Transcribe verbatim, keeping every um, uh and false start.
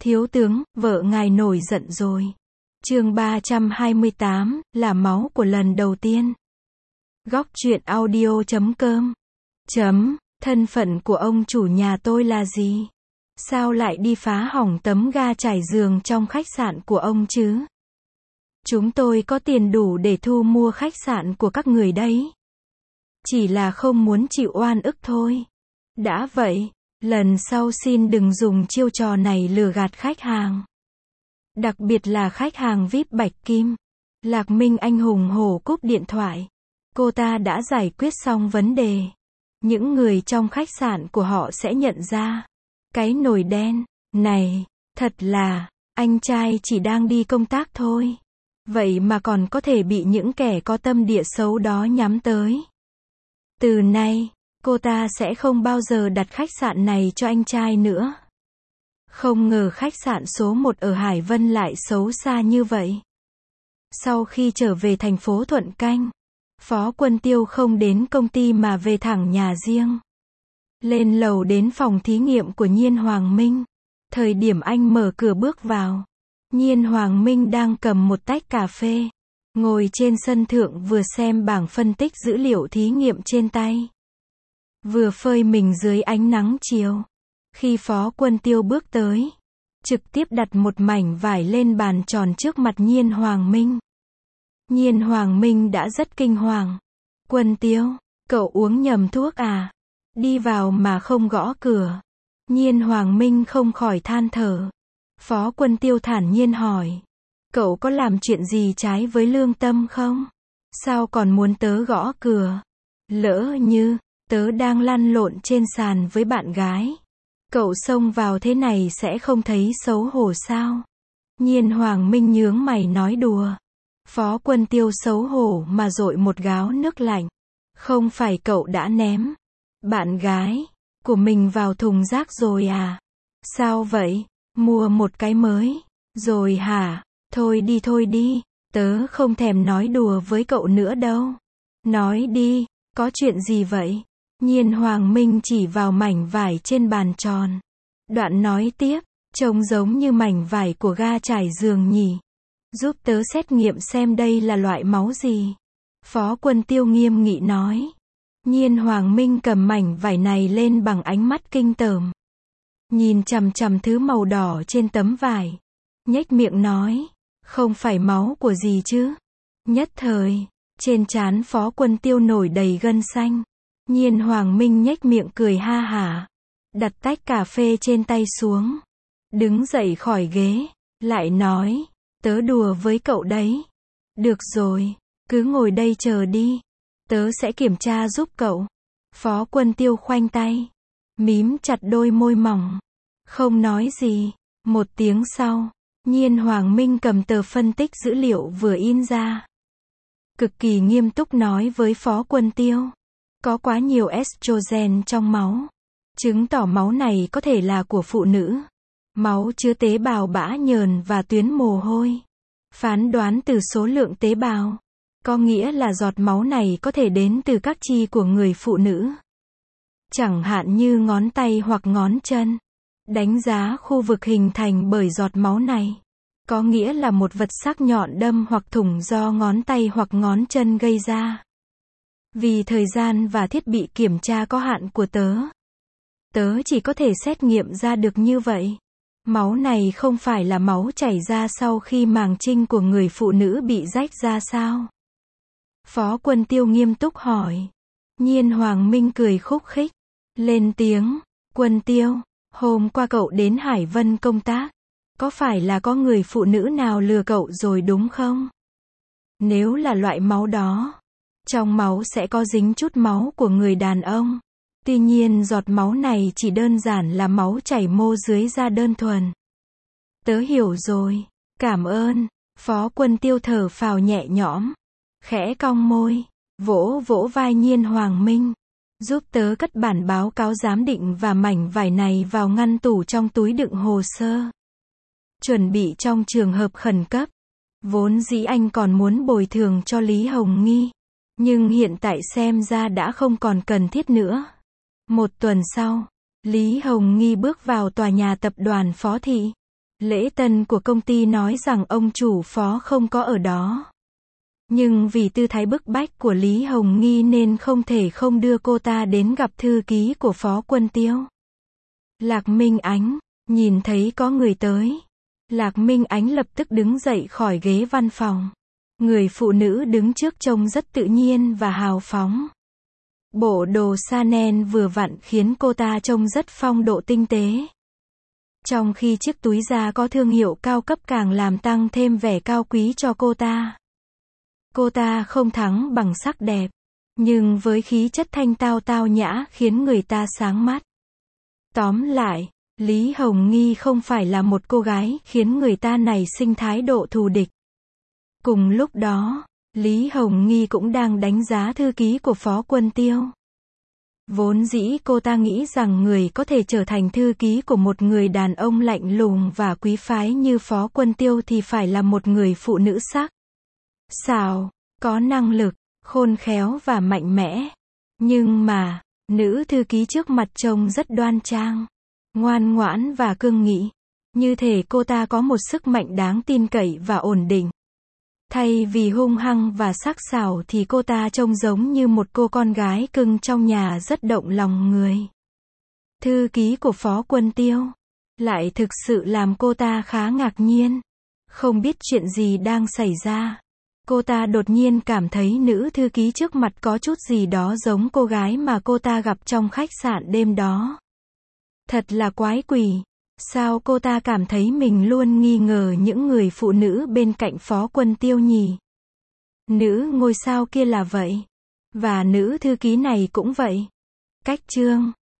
Thiếu tướng, vợ ngài nổi giận rồi. Chương ba trăm hai mươi tám, là máu của lần đầu tiên. Góc truyện audio chấm com. Chấm, thân phận của ông chủ nhà tôi là gì? Sao lại đi phá hỏng tấm ga trải giường trong khách sạn của ông chứ? Chúng tôi có tiền đủ để thu mua khách sạn của các người đấy. Chỉ là không muốn chịu oan ức thôi. Đã vậy, lần sau xin đừng dùng chiêu trò này lừa gạt khách hàng. Đặc biệt là khách hàng vi ai pi Bạch Kim. Lạc Minh anh hùng hổ cúp điện thoại. Cô ta đã giải quyết xong vấn đề. Những người trong khách sạn của họ sẽ nhận ra. Cái nồi đen này, thật là, anh trai chỉ đang đi công tác thôi. Vậy mà còn có thể bị những kẻ có tâm địa xấu đó nhắm tới. Từ nay, cô ta sẽ không bao giờ đặt khách sạn này cho anh trai nữa. Không ngờ khách sạn số một ở Hải Vân lại xấu xa như vậy. Sau khi trở về thành phố Thuận Canh, Phó Quân Tiêu không đến công ty mà về thẳng nhà riêng. Lên lầu đến phòng thí nghiệm của Nhiên Hoàng Minh. Thời điểm anh mở cửa bước vào, Nhiên Hoàng Minh đang cầm một tách cà phê, ngồi trên sân thượng vừa xem bảng phân tích dữ liệu thí nghiệm trên tay, vừa phơi mình dưới ánh nắng chiều. Khi Phó Quân Tiêu bước tới, trực tiếp đặt một mảnh vải lên bàn tròn trước mặt Nhiên Hoàng Minh. Nhiên Hoàng Minh đã rất kinh hoàng. Quân Tiêu, cậu uống nhầm thuốc à? Đi vào mà không gõ cửa. Nhiên Hoàng Minh không khỏi than thở. Phó Quân Tiêu thản nhiên hỏi. Cậu có làm chuyện gì trái với lương tâm không? Sao còn muốn tớ gõ cửa? Lỡ như, tớ đang lăn lộn trên sàn với bạn gái. Cậu xông vào thế này sẽ không thấy xấu hổ sao? Nhiên Hoàng Minh nhướng mày nói đùa. Phó Quân Tiêu xấu hổ mà dội một gáo nước lạnh. Không phải cậu đã ném bạn gái của mình vào thùng rác rồi à? Sao vậy? Mua một cái mới rồi hả? Thôi đi thôi đi, tớ không thèm nói đùa với cậu nữa đâu. Nói đi, có chuyện gì vậy? Nhiên Hoàng Minh chỉ vào mảnh vải trên bàn tròn. Đoạn nói tiếp, trông giống như mảnh vải của ga trải giường nhỉ. Giúp tớ xét nghiệm xem đây là loại máu gì. Phó Quân Tiêu nghiêm nghị nói. Nhiên Hoàng Minh cầm mảnh vải này lên bằng ánh mắt kinh tởm. Nhìn chằm chằm thứ màu đỏ trên tấm vải. Nhếch miệng nói, không phải máu của gì chứ? Nhất thời, trên trán Phó Quân Tiêu nổi đầy gân xanh. Nhiên Hoàng Minh nhếch miệng cười ha hả. Đặt tách cà phê trên tay xuống. Đứng dậy khỏi ghế. Lại nói, tớ đùa với cậu đấy. Được rồi, cứ ngồi đây chờ đi. Tớ sẽ kiểm tra giúp cậu. Phó Quân Tiêu khoanh tay. Mím chặt đôi môi mỏng. Không nói gì. Một tiếng sau, Nhiên Hoàng Minh cầm tờ phân tích dữ liệu vừa in ra. Cực kỳ nghiêm túc nói với Phó Quân Tiêu. Có quá nhiều estrogen trong máu. Chứng tỏ máu này có thể là của phụ nữ. Máu chứa tế bào bã nhờn và tuyến mồ hôi. Phán đoán từ số lượng tế bào. Có nghĩa là giọt máu này có thể đến từ các chi của người phụ nữ. Chẳng hạn như ngón tay hoặc ngón chân. Đánh giá khu vực hình thành bởi giọt máu này. Có nghĩa là một vật sắc nhọn đâm hoặc thủng do ngón tay hoặc ngón chân gây ra. Vì thời gian và thiết bị kiểm tra có hạn của tớ, tớ chỉ có thể xét nghiệm ra được như vậy. Máu này không phải là máu chảy ra sau khi màng trinh của người phụ nữ bị rách ra sao? Phó Quân Tiêu nghiêm túc hỏi. Nhiên Hoàng Minh cười khúc khích. Lên tiếng, Quân Tiêu, hôm qua cậu đến Hải Vân công tác. Có phải là có người phụ nữ nào lừa cậu rồi đúng không? Nếu là loại máu đó, trong máu sẽ có dính chút máu của người đàn ông. Tuy nhiên giọt máu này chỉ đơn giản là máu chảy mô dưới da đơn thuần. Tớ hiểu rồi, cảm ơn. Phó Quân Tiêu thở phào nhẹ nhõm. Khẽ cong môi, vỗ vỗ vai Nhiên Hoàng Minh. Giúp tớ cất bản báo cáo giám định và mảnh vải này vào ngăn tủ trong túi đựng hồ sơ. Chuẩn bị trong trường hợp khẩn cấp. Vốn dĩ anh còn muốn bồi thường cho Lý Hồng Nghi. Nhưng hiện tại xem ra đã không còn cần thiết nữa. Một tuần sau, Lý Hồng Nghi bước vào tòa nhà tập đoàn Phó Thị. Lễ tân của công ty nói rằng ông chủ phó không có ở đó. Nhưng vì tư thái bức bách của Lý Hồng Nghi nên không thể không đưa cô ta đến gặp thư ký của Phó Quân Tiêu. Lạc Minh Ánh, nhìn thấy có người tới. Lạc Minh Ánh lập tức đứng dậy khỏi ghế văn phòng. Người phụ nữ đứng trước trông rất tự nhiên và hào phóng. Bộ đồ Chanel vừa vặn khiến cô ta trông rất phong độ tinh tế. Trong khi chiếc túi da có thương hiệu cao cấp càng làm tăng thêm vẻ cao quý cho cô ta. Cô ta không thắng bằng sắc đẹp, nhưng với khí chất thanh tao tao nhã khiến người ta sáng mắt. Tóm lại, Lý Hồng Nghi không phải là một cô gái khiến người ta nảy sinh thái độ thù địch. Cùng lúc đó, Lý Hồng Nghi cũng đang đánh giá thư ký của Phó Quân Tiêu. Vốn dĩ cô ta nghĩ rằng người có thể trở thành thư ký của một người đàn ông lạnh lùng và quý phái như Phó Quân Tiêu thì phải là một người phụ nữ sắc sảo, có năng lực, khôn khéo và mạnh mẽ. Nhưng mà, nữ thư ký trước mặt trông rất đoan trang, ngoan ngoãn và cương nghị. Như thể cô ta có một sức mạnh đáng tin cậy và ổn định. Thay vì hung hăng và sắc sảo thì cô ta trông giống như một cô con gái cưng trong nhà rất động lòng người. Thư ký của Phó Quân Tiêu lại thực sự làm cô ta khá ngạc nhiên. Không biết chuyện gì đang xảy ra. Cô ta đột nhiên cảm thấy nữ thư ký trước mặt có chút gì đó giống cô gái mà cô ta gặp trong khách sạn đêm đó. Thật là quái quỷ. Sao cô ta cảm thấy mình luôn nghi ngờ những người phụ nữ bên cạnh Phó Quân Tiêu nhỉ? Nữ ngôi sao kia là vậy. Và nữ thư ký này cũng vậy. Cách chương